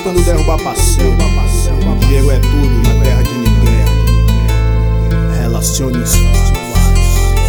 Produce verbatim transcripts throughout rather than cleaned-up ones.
tentando derrubar parceiro. Dinheiro é tudo na terra de ninguém. Relacione os fatos.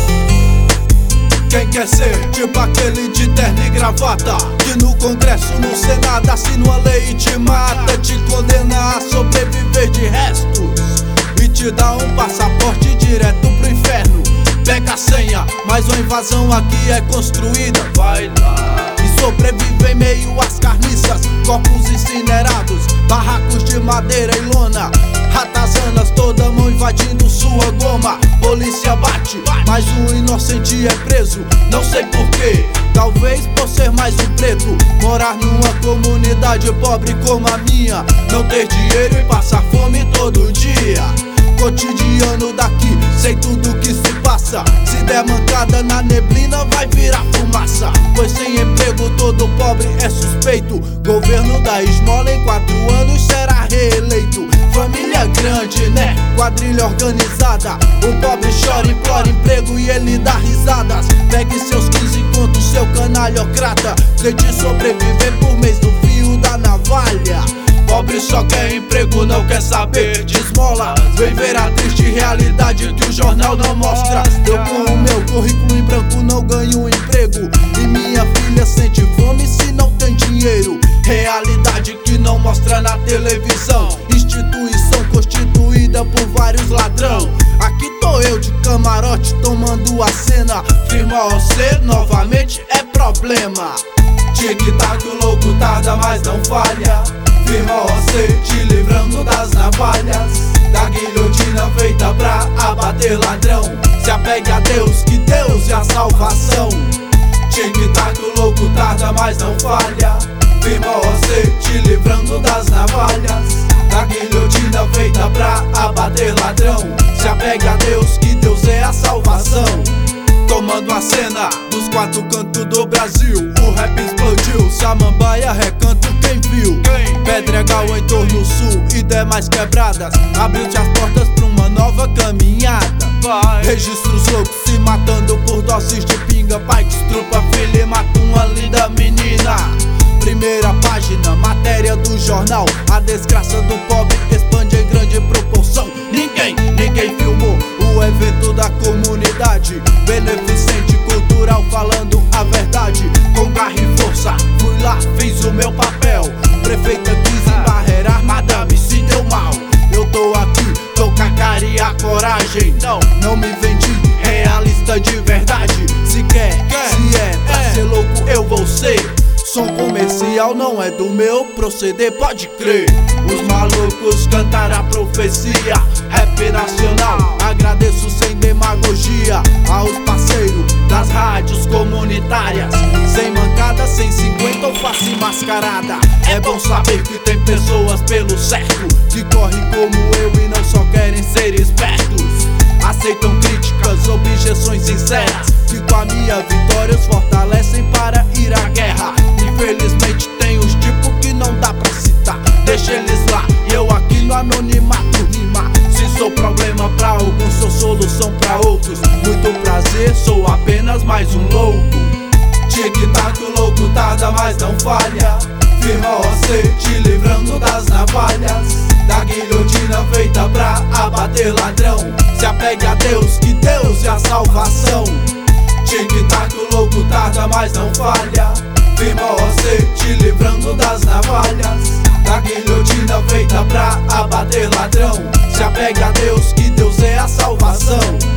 Quem quer ser tipo aquele de terno e gravata, que no Congresso, no Senado assina uma lei e te mata, te condena a sobreviver de restos e te dá um passaporte direto pro inferno. Pega a senha, mas uma invasão aqui é construída. Vai lá e sobrevive em meio às carniças, corpos incinerados, barracos de madeira e lona, ratazanas toda mão invadindo sua goma. Polícia bate, mas um inocente é preso. Não sei porquê, talvez por ser mais um preto, morar numa comunidade pobre como a minha, não ter dinheiro e passar fome todo dia. Cotidiano daqui, sei tudo que se passa. Se der mancada na neblina vai virar fumaça, pois sem emprego todo pobre é suspeito. Governo da esmola em quatro anos será reeleito. Família grande, né? Quadrilha organizada. O pobre chora, implora emprego e ele dá risadas. Pegue seus quinze contos, seu canalhocrata, tente sobreviver por mês no fio da navalha. Pobre só quer emprego, não quer saber de esmola. Vem ver a triste realidade que o jornal não mostra. Eu com o meu currículo em branco não ganho um emprego, e minha filha sente fome se não tem dinheiro. Realidade que não mostra na televisão. Instituição constituída por vários ladrão. Aqui tô eu de camarote tomando a cena. Firma você novamente é problema. Tic-tac, o louco tarda, mas não falha. Firma você te livrando das navalhas, da guilhotina feita pra abater ladrão. Se apegue a Deus, que Deus é a salvação. Tic-tac, o louco tarda, mas não falha. Firma você te livrando das navalhas, da guilhotina feita pra abater ladrão. Se apegue a Deus, que Deus é a salvação. Tomando a cena dos quatro cantos do Brasil, o rap explodiu, Samambaia recanto quem viu. Pedregal em torno sul e demais quebradas, abriu-te as portas pra uma nova caminhada. Registros loucos se matando por doses de pinga. Pai que estrupa filha e mata uma linda menina. Primeira página, matéria do jornal. A desgraça do pobre expande em grande proporção. Ninguém, ninguém filmou o evento da comunidade beneficente cultural, falando a verdade. Com garra e força, fui lá, fiz o meu papel. Prefeita quis embarrear, madame se deu mal. Eu tô aqui, tô com a cara e a coragem. Não, não me vendi, realista de verdade. Se quer, se é pra ser louco eu vou ser. Som comercial não é do meu proceder, pode crer. Os malucos cantaram a profecia. Rap nacional, agradeço sem demagogia aos parceiros das rádios comunitárias. Sem mancada, sem cinquenta ou face mascarada. É bom saber que tem pessoas pelo certo, que correm como eu e não só querem ser espertos. Aceitam críticas, objeções sinceras, que com a minha vitória os fortalecem para ir à guerra. Infelizmente tem os tipos que não dá pra citar, deixa eles lá e eu aqui no anonimato rimar. Se sou problema pra alguns, sou solução pra outros. Muito prazer, sou apenas mais um louco. Tic-tac, o louco tarda, mas não falha. Firma você te livrando das navalhas, da guilhotina feita pra abater ladrão. Se apegue a Deus, que Deus é a salvação. Tic-tac, o louco tarda, mas não falha. Firma você te livrando das navalhas, da guilhotina feita pra abater ladrão. Se apegue a Deus, que Deus é a salvação.